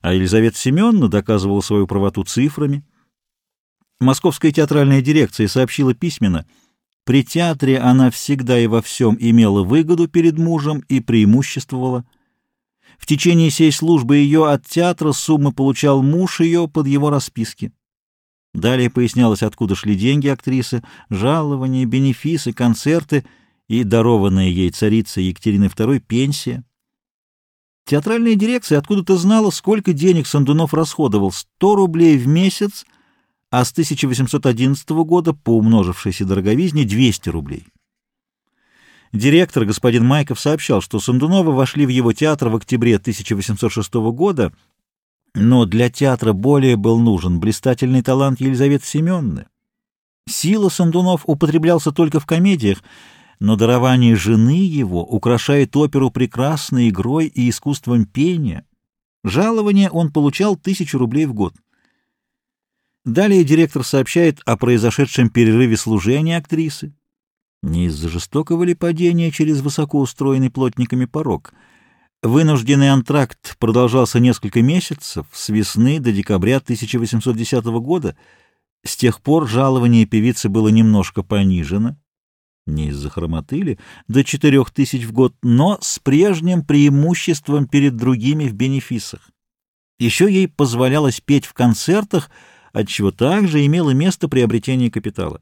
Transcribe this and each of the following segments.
а Елизавета Семеновна доказывала свою правоту цифрами. Московская театральная дирекция сообщила письменно: при театре она всегда и во всем имела выгоду перед мужем и преимуществовала. В течение сей службы ее от театра суммы получал муж ее под его расписки. Далее пояснялось, откуда шли деньги актрисы, жалования, бенефисы, концерты и дарованная ей царицей Екатериной II пенсия. Театральная дирекция откуда-то знала, сколько денег Сандунов расходовал — 100 рублей в месяц, а с 1811 года, по умножившейся дороговизне, 200 рублей. Директор, господин Майков, сообщал, что Сандуновы вошли в его театр в октябре 1806 года, но для театра более был нужен блистательный талант Елизаветы Семеновны. Сила Сандунов употреблялся только в комедиях, но дарование жены его украшает оперу прекрасной игрой и искусством пения. Жалование он получал 1000 рублей в год. Далее директор сообщает о произошедшем перерыве служения актрисы. Не из-за жестокого ли падения через высоко устроенный плотниками порог. Вынужденный антракт продолжался несколько месяцев, с весны до декабря 1810 года. С тех пор жалование певицы было немножко понижено, не из-за хромоты ли, до 4000 в год, но с прежним преимуществом перед другими в бенефисах. Еще ей позволялось петь в концертах, отчего также имело место приобретение капитала.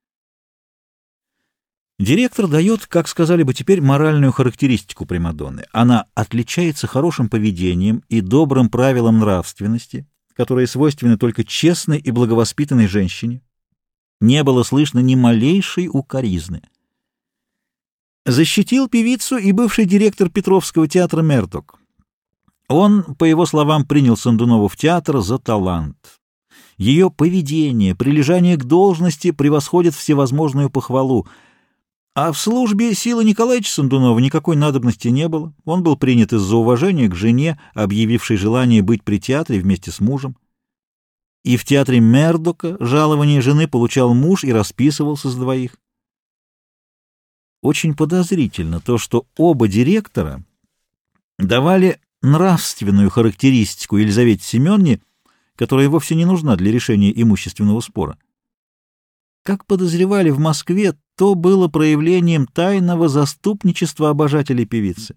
Директор дает, как сказали бы теперь, моральную характеристику примадонны. Она отличается хорошим поведением и добрым правилом нравственности, которые свойственны только честной и благовоспитанной женщине. Не было слышно ни малейшей укоризны. Защитил певицу и бывший директор Петровского театра Мердок. Он, по его словам, принял Сандунову в театр за талант. Ее поведение, прилежание к должности превосходит всевозможную похвалу. А в службе Силы Николаевича Сандунова никакой надобности не было. Он был принят из-за уважения к жене, объявившей желание быть при театре вместе с мужем. И в театре Мердока жалование жены получал муж и расписывался с двоих. Очень подозрительно то, что оба директора давали нравственную характеристику Елизавете Семеновне, которая вовсе не нужна для решения имущественного спора. Как подозревали в Москве, то было проявлением тайного заступничества обожателей певицы.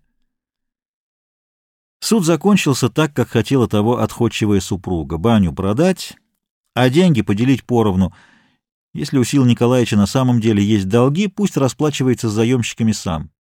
Суд закончился так, как хотела того отходчивая супруга: баню продать, а деньги поделить поровну. Если у Силы Николаевича на самом деле есть долги, пусть расплачивается с заемщиками сам.